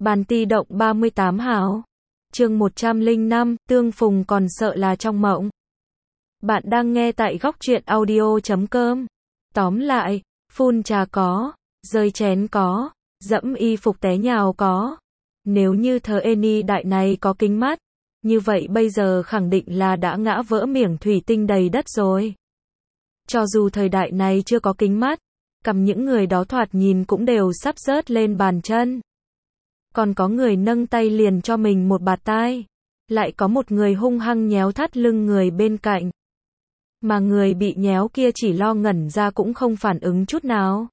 Bàn ti động 38 hào. Chương 105, tương phùng còn sợ là trong mộng. Bạn đang nghe tại góc truyện audio.com. Tóm lại, phun trà có, rơi chén có, dẫm y phục té nhào có. Nếu như thời niên đại này có kính mắt, như vậy bây giờ khẳng định là đã ngã vỡ miếng thủy tinh đầy đất rồi. Cho dù thời đại này chưa có kính mắt, cầm những người đó thoạt nhìn cũng đều sắp rớt lên bàn chân. Còn có người nâng tay liền cho mình một bạt tai. Lại có một người hung hăng nhéo thắt lưng người bên cạnh. Mà người bị nhéo kia chỉ lo ngẩn ra cũng không phản ứng chút nào.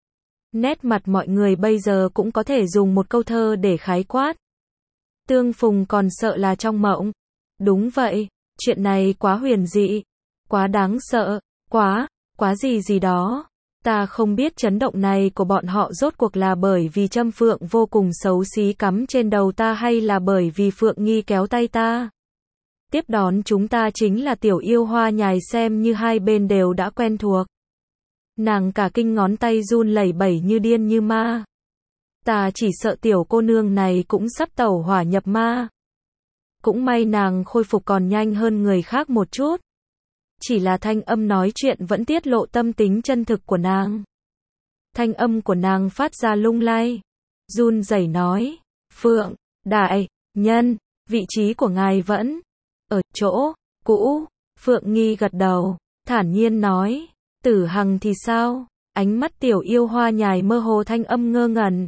Nét mặt mọi người bây giờ cũng có thể dùng một câu thơ để khái quát. Tương phùng còn sợ là trong mộng. Đúng vậy, chuyện này quá huyền dị, quá đáng sợ, quá gì đó. Ta không biết chấn động này của bọn họ rốt cuộc là bởi vì châm phượng vô cùng xấu xí cắm trên đầu ta hay là bởi vì Phượng Nghi kéo tay ta. Tiếp đón chúng ta chính là tiểu yêu hoa nhài xem như hai bên đều đã quen thuộc. Nàng cả kinh ngón tay run lẩy bẩy như điên như ma. Ta chỉ sợ tiểu cô nương này cũng sắp tẩu hỏa nhập ma. Cũng may nàng khôi phục còn nhanh hơn người khác một chút. Chỉ là thanh âm nói chuyện vẫn tiết lộ tâm tính chân thực của nàng. Thanh âm của nàng phát ra lung lay, run rẩy nói, Phượng, đại nhân, vị trí của ngài vẫn ở chỗ cũ. Phượng Nghi gật đầu, thản nhiên nói, Tử Hằng thì sao? Ánh mắt tiểu yêu hoa nhài mơ hồ thanh âm ngơ ngẩn.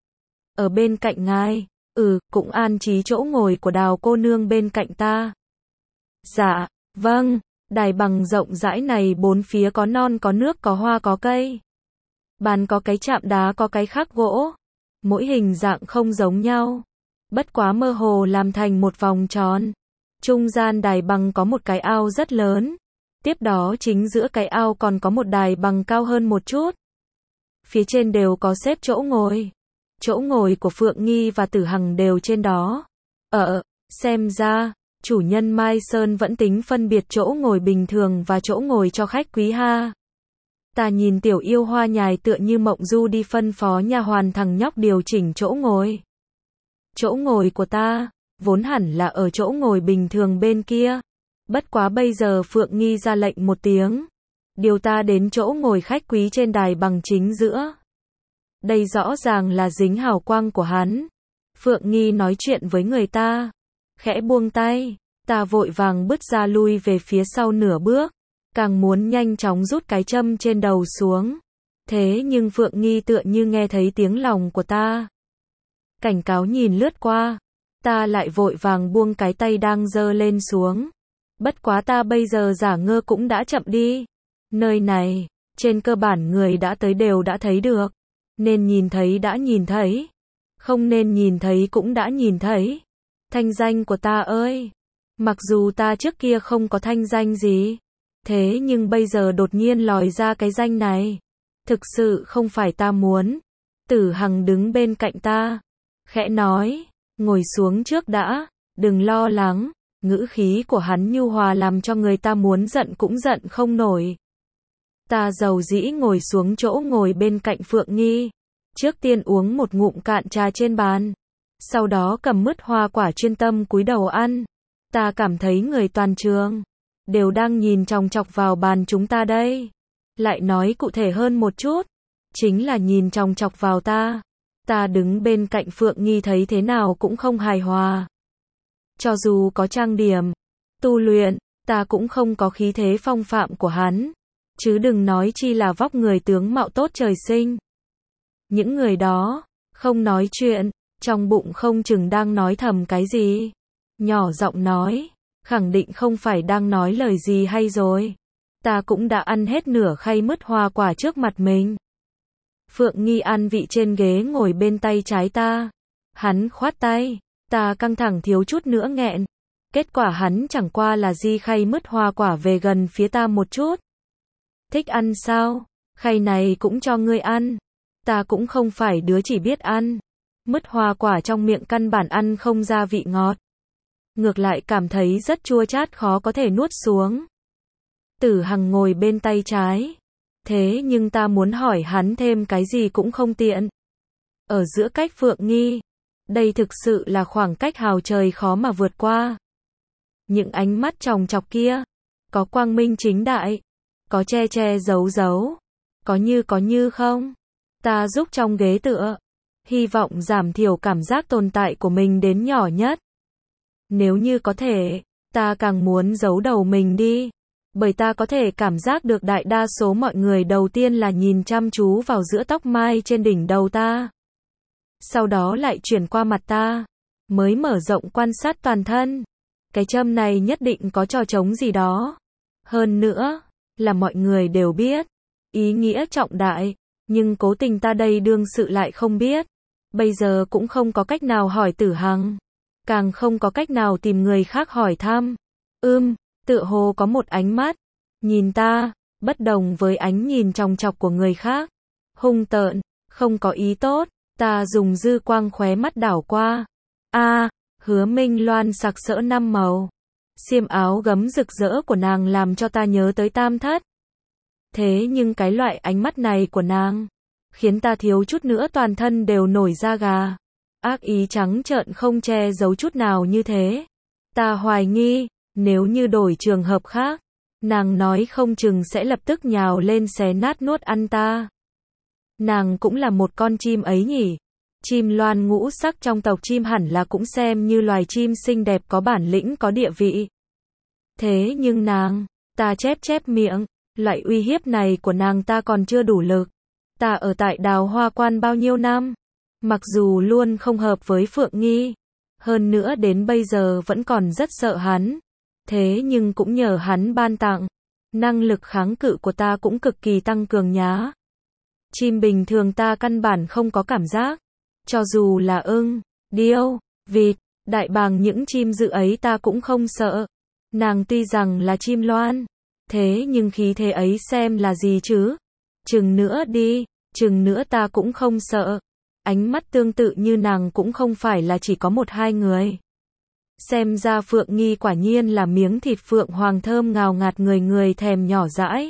Ở bên cạnh ngài, cũng an trí chỗ ngồi của Đào cô nương bên cạnh ta. Dạ, vâng. Đài bằng rộng rãi này bốn phía có non có nước có hoa có cây. Bàn có cái chạm đá có cái khắc gỗ. Mỗi hình dạng không giống nhau. Bất quá mơ hồ làm thành một vòng tròn. Trung gian đài bằng có một cái ao rất lớn. Tiếp đó chính giữa cái ao còn có một đài bằng cao hơn một chút. Phía trên đều có xếp chỗ ngồi. Chỗ ngồi của Phượng Nghi và Tử Hằng đều trên đó. Xem ra chủ nhân Mai Sơn vẫn tính phân biệt chỗ ngồi bình thường và chỗ ngồi cho khách quý ha. Ta nhìn tiểu yêu hoa nhài tựa như mộng du đi phân phó nha hoàn thằng nhóc điều chỉnh chỗ ngồi. Chỗ ngồi của ta, vốn hẳn là ở chỗ ngồi bình thường bên kia. Bất quá bây giờ Phượng Nghi ra lệnh một tiếng. Điều ta đến chỗ ngồi khách quý trên đài bằng chính giữa. Đây rõ ràng là dính hào quang của hắn. Phượng Nghi nói chuyện với người ta. Khẽ buông tay, ta vội vàng bứt ra lui về phía sau nửa bước, càng muốn nhanh chóng rút cái châm trên đầu xuống. Thế nhưng Phượng Nghi tựa như nghe thấy tiếng lòng của ta. Cảnh cáo nhìn lướt qua, ta lại vội vàng buông cái tay đang giơ lên xuống. Bất quá ta bây giờ giả ngơ cũng đã chậm đi. Nơi này, trên cơ bản người đã tới đều đã thấy được. Nên nhìn thấy đã nhìn thấy. Không nên nhìn thấy cũng đã nhìn thấy. Thanh danh của ta ơi! Mặc dù ta trước kia không có thanh danh gì, thế nhưng bây giờ đột nhiên lòi ra cái danh này. Thực sự không phải ta muốn. Tử Hằng đứng bên cạnh ta, khẽ nói, ngồi xuống trước đã, đừng lo lắng. Ngữ khí của hắn nhu hòa làm cho người ta muốn giận cũng giận không nổi. Ta dầu dĩ ngồi xuống chỗ ngồi bên cạnh Phượng Nghi. Trước tiên uống một ngụm cạn trà trên bàn. Sau đó cầm mứt hoa quả chuyên tâm cúi đầu ăn. Ta cảm thấy người toàn trường đều đang nhìn chòng chọc vào bàn chúng ta đây. Lại nói cụ thể hơn một chút, chính là nhìn chòng chọc vào ta. Ta đứng bên cạnh Phượng Nghi thấy thế nào cũng không hài hòa. Cho dù có trang điểm, tu luyện, ta cũng không có khí thế phong phạm của hắn. Chứ đừng nói chi là vóc người tướng mạo tốt trời sinh. Những người đó, không nói chuyện. Trong bụng không chừng đang nói thầm cái gì. Nhỏ giọng nói, khẳng định không phải đang nói lời gì hay rồi. Ta cũng đã ăn hết nửa khay mứt hoa quả trước mặt mình. Phượng Nghi ăn vị trên ghế ngồi bên tay trái ta. Hắn khoát tay, ta căng thẳng thiếu chút nữa nghẹn. Kết quả hắn chẳng qua là di khay mứt hoa quả về gần phía ta một chút. Thích ăn sao? Khay này cũng cho ngươi ăn. Ta cũng không phải đứa chỉ biết ăn. Mứt hoa quả trong miệng căn bản ăn không ra vị ngọt. Ngược lại cảm thấy rất chua chát khó có thể nuốt xuống. Tử Hằng ngồi bên tay trái. Thế nhưng ta muốn hỏi hắn thêm cái gì cũng không tiện. Ở giữa cách Phượng Nghi, Đây thực sự là khoảng cách hào trời khó mà vượt qua. Những ánh mắt chòng chọc kia, có quang minh chính đại, có che che giấu giấu, có như không. Ta rúc trong ghế tựa, hy vọng giảm thiểu cảm giác tồn tại của mình đến nhỏ nhất. Nếu như có thể, ta càng muốn giấu đầu mình đi, bởi ta có thể cảm giác được đại đa số mọi người đầu tiên là nhìn chăm chú vào giữa tóc mai trên đỉnh đầu ta. Sau đó lại chuyển qua mặt ta, mới mở rộng quan sát toàn thân. Cái châm này nhất định có trò trống gì đó. Hơn nữa, là mọi người đều biết. Ý nghĩa trọng đại, nhưng cố tình ta đây đương sự lại không biết. Bây giờ cũng không có cách nào hỏi Tử Hằng. Càng không có cách nào tìm người khác hỏi thăm. Tựa hồ có một ánh mắt. Nhìn ta, bất đồng với ánh nhìn chòng chọc của người khác. Hung tợn, không có ý tốt. Ta dùng dư quang khóe mắt đảo qua. Hứa Minh Loan sặc sỡ 5 màu. Xiêm áo gấm rực rỡ của nàng làm cho ta nhớ tới Tam Thất. Thế nhưng cái loại ánh mắt này của nàng, khiến ta thiếu chút nữa toàn thân đều nổi da gà. Ác ý trắng trợn không che giấu chút nào như thế. Ta hoài nghi, nếu như đổi trường hợp khác, nàng nói không chừng sẽ lập tức nhào lên xé nát nuốt ăn ta. Nàng cũng là một con chim ấy nhỉ. Chim loan ngũ sắc trong tộc chim hẳn là cũng xem như loài chim xinh đẹp có bản lĩnh có địa vị. Thế nhưng nàng, ta chép miệng, loại uy hiếp này của nàng ta còn chưa đủ lực. Ta ở tại Đào Hoa Quan bao nhiêu năm, mặc dù luôn không hợp với Phượng Nghi, hơn nữa đến bây giờ vẫn còn rất sợ hắn. Thế nhưng cũng nhờ hắn ban tặng, năng lực kháng cự của ta cũng cực kỳ tăng cường nhá. Chim bình thường ta căn bản không có cảm giác. Cho dù là ưng, điêu, vịt, đại bàng những chim dữ ấy ta cũng không sợ. Nàng tuy rằng là chim loan, thế nhưng khí thế ấy xem là gì chứ? Chừng nữa đi, chừng nữa ta cũng không sợ. Ánh mắt tương tự như nàng cũng không phải là chỉ có 1-2 người. Xem ra Phượng Nghi quả nhiên là miếng thịt phượng hoàng thơm ngào ngạt người người thèm nhỏ dãi.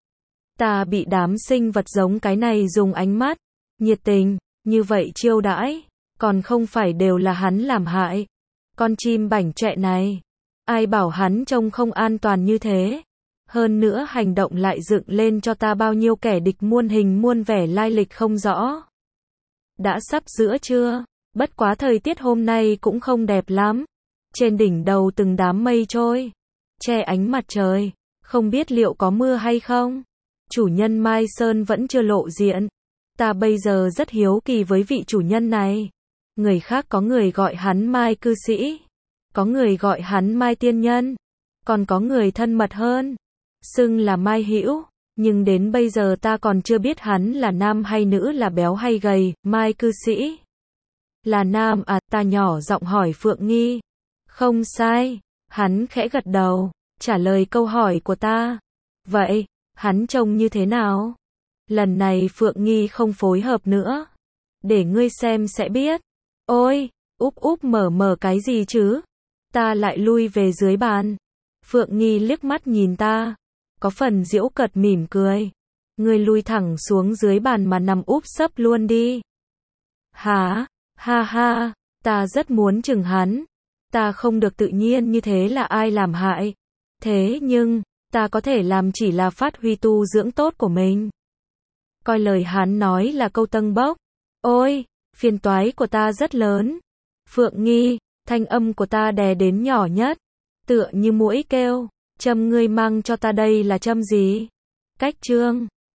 Ta bị đám sinh vật giống cái này dùng ánh mắt nhiệt tình như vậy chiêu đãi, còn không phải đều là hắn làm hại. Con chim bảnh trẹ này, ai bảo hắn trông không an toàn như thế. Hơn nữa hành động lại dựng lên cho ta bao nhiêu kẻ địch muôn hình muôn vẻ lai lịch không rõ. Đã sắp giữa trưa, bất quá thời tiết hôm nay cũng không đẹp lắm. Trên đỉnh đầu từng đám mây trôi, che ánh mặt trời, không biết liệu có mưa hay không. Chủ nhân Mai Sơn vẫn chưa lộ diện. Ta bây giờ rất hiếu kỳ với vị chủ nhân này. Người khác có người gọi hắn Mai cư sĩ, có người gọi hắn Mai tiên nhân, còn có người thân mật hơn, xưng là Mai hữu. Nhưng đến bây giờ ta còn chưa biết hắn là nam hay nữ, là béo hay gầy. Mai cư sĩ là nam à? Ta nhỏ giọng hỏi Phượng Nghi. Không sai. Hắn khẽ gật đầu, trả lời câu hỏi của ta. Vậy, hắn trông như thế nào? Lần này Phượng Nghi không phối hợp nữa. Để ngươi xem sẽ biết. Ôi, úp mở cái gì chứ? Ta lại lui về dưới bàn. Phượng Nghi liếc mắt nhìn ta, có phần giễu cợt mỉm cười. Ngươi lui thẳng xuống dưới bàn mà nằm úp sấp luôn đi. Hả? Ha ha, ta rất muốn chừng hắn. Ta không được tự nhiên như thế là ai làm hại. Thế nhưng, ta có thể làm chỉ là phát huy tu dưỡng tốt của mình. Coi lời hắn nói là câu tâng bốc. Ôi, phiền toái của ta rất lớn. Phượng Nghi, thanh âm của ta đè đến nhỏ nhất, tựa như muỗi kêu. Châm ngươi mang cho ta đây là châm gì? Cách chương